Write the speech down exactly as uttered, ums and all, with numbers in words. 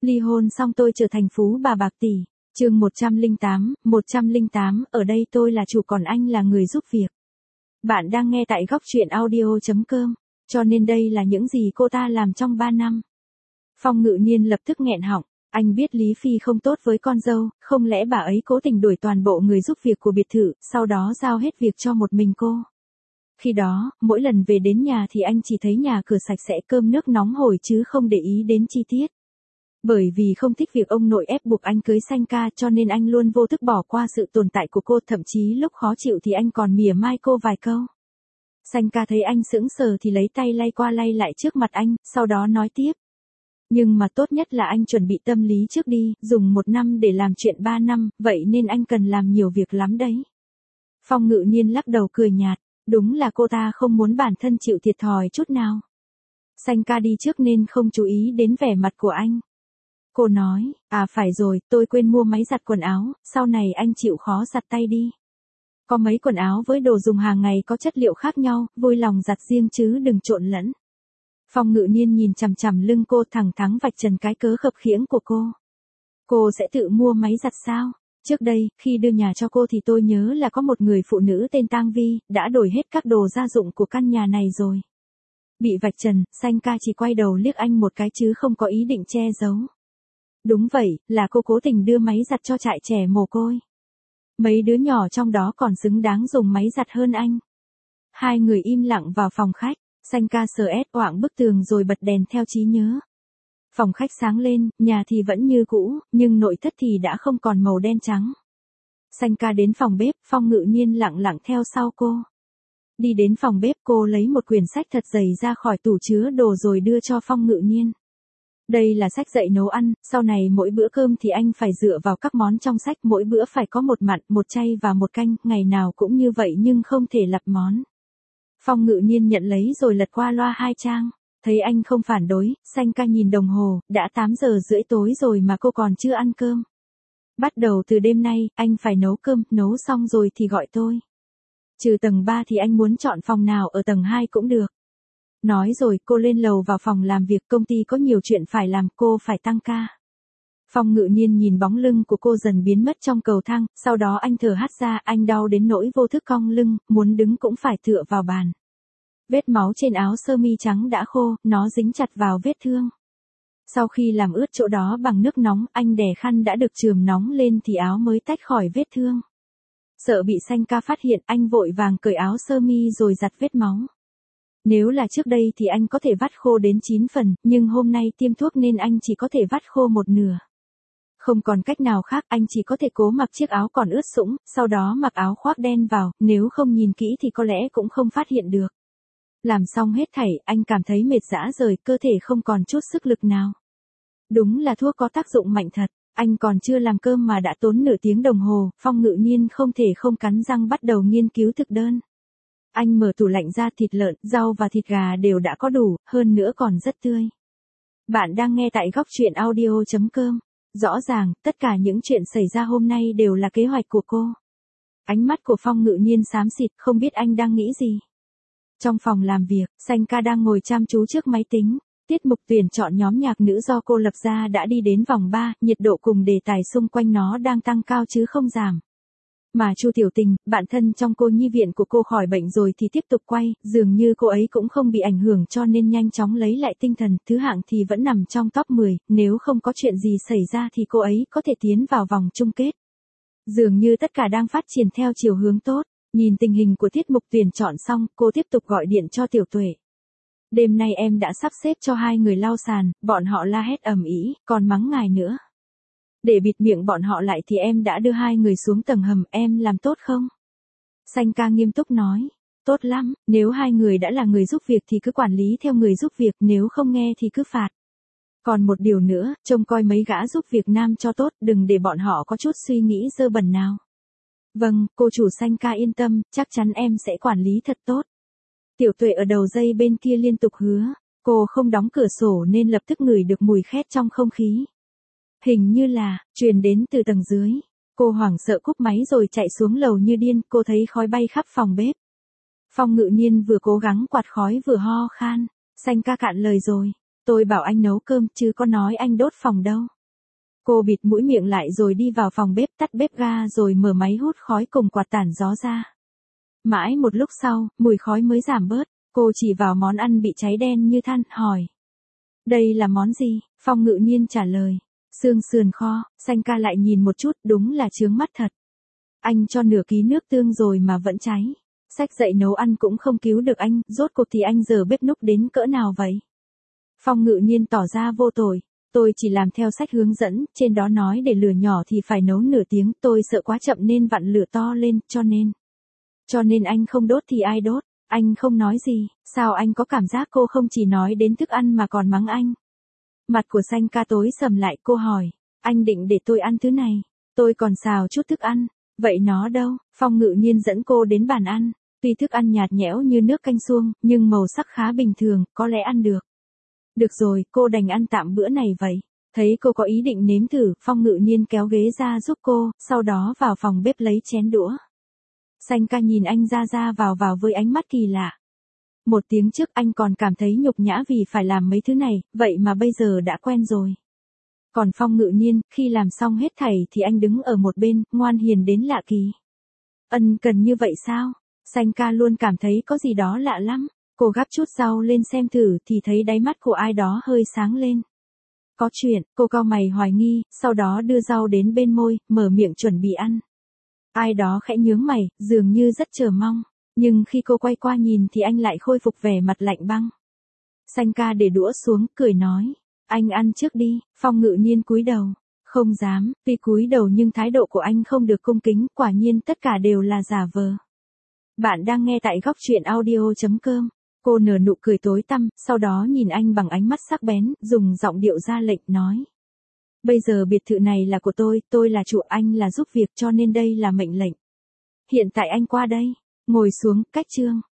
Ly hôn xong tôi trở thành phú bà bạc tỷ. Chương một trăm lẻ tám, một trăm lẻ tám, ở đây tôi là chủ còn anh là người giúp việc. Bạn đang nghe tại góc truyện audio chấm com, cho nên đây là những gì cô ta làm trong ba năm. Phong Ngự Niên lập tức nghẹn họng, anh biết Lý Phi không tốt với con dâu, không lẽ bà ấy cố tình đuổi toàn bộ người giúp việc của biệt thự, sau đó giao hết việc cho một mình cô. Khi đó, mỗi lần về đến nhà thì anh chỉ thấy nhà cửa sạch sẽ, cơm nước nóng hổi chứ không để ý đến chi tiết. Bởi vì không thích việc ông nội ép buộc anh cưới Sanh Ca cho nên anh luôn vô thức bỏ qua sự tồn tại của cô, thậm chí lúc khó chịu thì anh còn mỉa mai cô vài câu. Sanh Ca thấy anh sững sờ thì lấy tay lay qua lay lại trước mặt anh, sau đó nói tiếp. Nhưng mà tốt nhất là anh chuẩn bị tâm lý trước đi, dùng một năm để làm chuyện ba năm, vậy nên anh cần làm nhiều việc lắm đấy. Phong Ngự Niên lắc đầu cười nhạt, đúng là cô ta không muốn bản thân chịu thiệt thòi chút nào. Sanh Ca đi trước nên không chú ý đến vẻ mặt của anh. Cô nói, à phải rồi, tôi quên mua máy giặt quần áo, sau này anh chịu khó giặt tay đi. Có mấy quần áo với đồ dùng hàng ngày có chất liệu khác nhau, vui lòng giặt riêng chứ đừng trộn lẫn. Phong Ngự Niên nhìn chằm chằm lưng cô, thẳng thắn vạch trần cái cớ khập khiễng của cô. Cô sẽ tự mua máy giặt sao? Trước đây, khi đưa nhà cho cô thì tôi nhớ là có một người phụ nữ tên Tang Vi, đã đổi hết các đồ gia dụng của căn nhà này rồi. Bị vạch trần, Sanh Ca chỉ quay đầu liếc anh một cái chứ không có ý định che giấu. Đúng vậy, là cô cố tình đưa máy giặt cho trại trẻ mồ côi. Mấy đứa nhỏ trong đó còn xứng đáng dùng máy giặt hơn anh. Hai người im lặng vào phòng khách, Sanh Ca sờ ét oạng bức tường rồi bật đèn theo trí nhớ. Phòng khách sáng lên, nhà thì vẫn như cũ, nhưng nội thất thì đã không còn màu đen trắng. Sanh Ca đến phòng bếp, Phong Ngự Niên lặng lặng theo sau cô. Đi đến phòng bếp, cô lấy một quyển sách thật dày ra khỏi tủ chứa đồ rồi đưa cho Phong Ngự Niên. Đây là sách dạy nấu ăn, sau này mỗi bữa cơm thì anh phải dựa vào các món trong sách, mỗi bữa phải có một mặn, một chay và một canh, ngày nào cũng như vậy nhưng không thể lặp món. Phong Ngự Niên nhận lấy rồi lật qua loa hai trang, thấy anh không phản đối, Sanh Ca nhìn đồng hồ, đã tám giờ rưỡi tối rồi mà cô còn chưa ăn cơm. Bắt đầu từ đêm nay, anh phải nấu cơm, nấu xong rồi thì gọi tôi. Trừ tầng ba thì anh muốn chọn phòng nào ở tầng hai cũng được. Nói rồi cô lên lầu vào phòng làm việc, công ty có nhiều chuyện phải làm, cô phải tăng ca. Phong Ngự Niên nhìn bóng lưng của cô dần biến mất trong cầu thang, sau đó anh thở hắt ra, anh đau đến nỗi vô thức cong lưng, muốn đứng cũng phải tựa vào bàn. Vết máu trên áo sơ mi trắng đã khô, nó dính chặt vào vết thương. Sau khi làm ướt chỗ đó bằng nước nóng, anh đè khăn đã được chườm nóng lên thì áo mới tách khỏi vết thương. Sợ bị Sanh Ca phát hiện, anh vội vàng cởi áo sơ mi rồi giặt vết máu. Nếu là trước đây thì anh có thể vắt khô đến chín phần, nhưng hôm nay tiêm thuốc nên anh chỉ có thể vắt khô một nửa. Không còn cách nào khác, anh chỉ có thể cố mặc chiếc áo còn ướt sũng, sau đó mặc áo khoác đen vào, nếu không nhìn kỹ thì có lẽ cũng không phát hiện được. Làm xong hết thảy, anh cảm thấy mệt rã rời, cơ thể không còn chút sức lực nào. Đúng là thuốc có tác dụng mạnh thật, anh còn chưa làm cơm mà đã tốn nửa tiếng đồng hồ, Phong Ngự Niên không thể không cắn răng bắt đầu nghiên cứu thực đơn. Anh mở tủ lạnh ra, thịt lợn, rau và thịt gà đều đã có đủ, hơn nữa còn rất tươi. Bạn đang nghe tại góc truyện audio chấm com. Rõ ràng, tất cả những chuyện xảy ra hôm nay đều là kế hoạch của cô. Ánh mắt của Phong Ngự Niên xám xịt, không biết anh đang nghĩ gì. Trong phòng làm việc, Sanh Ca đang ngồi chăm chú trước máy tính. Tiết mục tuyển chọn nhóm nhạc nữ do cô lập ra đã đi đến vòng ba, nhiệt độ cùng đề tài xung quanh nó đang tăng cao chứ không giảm. Mà Chu Tiểu Tình, bạn thân trong cô nhi viện của cô khỏi bệnh rồi thì tiếp tục quay, dường như cô ấy cũng không bị ảnh hưởng cho nên nhanh chóng lấy lại tinh thần, thứ hạng thì vẫn nằm trong top mười, nếu không có chuyện gì xảy ra thì cô ấy có thể tiến vào vòng chung kết. Dường như tất cả đang phát triển theo chiều hướng tốt, nhìn tình hình của tiết mục tuyển chọn xong, cô tiếp tục gọi điện cho Tiểu Tuệ. Đêm nay em đã sắp xếp cho hai người lau sàn, bọn họ la hét ầm ĩ, còn mắng ngài nữa. Để bịt miệng bọn họ lại thì em đã đưa hai người xuống tầng hầm, em làm tốt không? Sanh Ca nghiêm túc nói, tốt lắm, nếu hai người đã là người giúp việc thì cứ quản lý theo người giúp việc, nếu không nghe thì cứ phạt. Còn một điều nữa, trông coi mấy gã giúp việc nam cho tốt, đừng để bọn họ có chút suy nghĩ dơ bẩn nào. Vâng, cô chủ Sanh Ca yên tâm, chắc chắn em sẽ quản lý thật tốt. Tiểu Tuệ ở đầu dây bên kia liên tục hứa, cô không đóng cửa sổ nên lập tức ngửi được mùi khét trong không khí. Hình như là, truyền đến từ tầng dưới. Cô hoảng sợ cúp máy rồi chạy xuống lầu như điên, cô thấy khói bay khắp phòng bếp. Phong Ngự Niên vừa cố gắng quạt khói vừa ho khan. Sanh Ca cạn lời rồi. Tôi bảo anh nấu cơm chứ có nói anh đốt phòng đâu. Cô bịt mũi miệng lại rồi đi vào phòng bếp, tắt bếp ga rồi mở máy hút khói cùng quạt tản gió ra. Mãi một lúc sau, mùi khói mới giảm bớt, cô chỉ vào món ăn bị cháy đen như than, hỏi. Đây là món gì? Phong Ngự Nhiên trả lời. Xương sườn kho. Sanh ca lại nhìn một chút, đúng là chướng mắt thật. Anh cho nửa ký nước tương rồi mà vẫn cháy. Sách dạy nấu ăn cũng không cứu được anh, rốt cuộc thì anh giờ bếp núc đến cỡ nào vậy? Phong Ngự Nhiên tỏ ra vô tội. Tôi chỉ làm theo sách hướng dẫn, trên đó nói để lửa nhỏ thì phải nấu nửa tiếng, tôi sợ quá chậm nên vặn lửa to lên, cho nên. Cho nên anh không đốt thì ai đốt? Anh không nói gì, sao anh có cảm giác cô không chỉ nói đến thức ăn mà còn mắng anh? Mặt của Sanh ca tối sầm lại, cô hỏi, anh định để tôi ăn thứ này? Tôi còn xào chút thức ăn, vậy nó đâu? Phong Ngự Nhiên dẫn cô đến bàn ăn, tuy thức ăn nhạt nhẽo như nước canh suông, nhưng màu sắc khá bình thường, có lẽ ăn được. Được rồi, cô đành ăn tạm bữa này vậy. Thấy cô có ý định nếm thử, Phong Ngự Nhiên kéo ghế ra giúp cô, sau đó vào phòng bếp lấy chén đũa. Sanh ca nhìn anh ra ra vào vào với ánh mắt kỳ lạ. Một tiếng trước anh còn cảm thấy nhục nhã vì phải làm mấy thứ này, vậy mà bây giờ đã quen rồi. Còn Phong Ngự Nhiên, khi làm xong hết thảy thì anh đứng ở một bên, ngoan hiền đến lạ kỳ. Ân cần như vậy sao? Sanh ca luôn cảm thấy có gì đó lạ lắm. Cô gắp chút rau lên xem thử thì thấy đáy mắt của ai đó hơi sáng lên. Có chuyện, cô cau mày hoài nghi, sau đó đưa rau đến bên môi, mở miệng chuẩn bị ăn. Ai đó khẽ nhướng mày, dường như rất chờ mong. Nhưng khi cô quay qua nhìn thì anh lại khôi phục vẻ mặt lạnh băng. Sanh ca để đũa xuống, cười nói. Anh ăn trước đi. Phong Ngự Nhiên cúi đầu. Không dám, tuy cúi đầu nhưng thái độ của anh không được cung kính, quả nhiên tất cả đều là giả vờ. Bạn đang nghe tại góc truyện audio chấm com. Cô nở nụ cười tối tăm, sau đó nhìn anh bằng ánh mắt sắc bén, dùng giọng điệu ra lệnh nói. Bây giờ biệt thự này là của tôi, tôi là chủ, anh là giúp việc, cho nên đây là mệnh lệnh. Hiện tại anh qua đây, ngồi xuống, cách chương.